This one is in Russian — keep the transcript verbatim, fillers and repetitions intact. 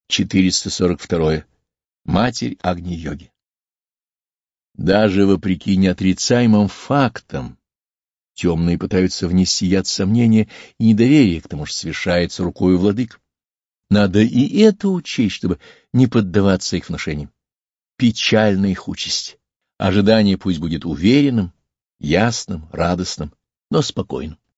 четыреста сорок два. Матерь Агни-йоги. Даже вопреки неотрицаемым фактам, темные пытаются внести яд сомнения и недоверия к тому, что совершается рукою владык. Надо и это учесть, чтобы не поддаваться их внушениям. Печальна их участь. Ожидание пусть будет уверенным, ясным, радостным, но спокойным.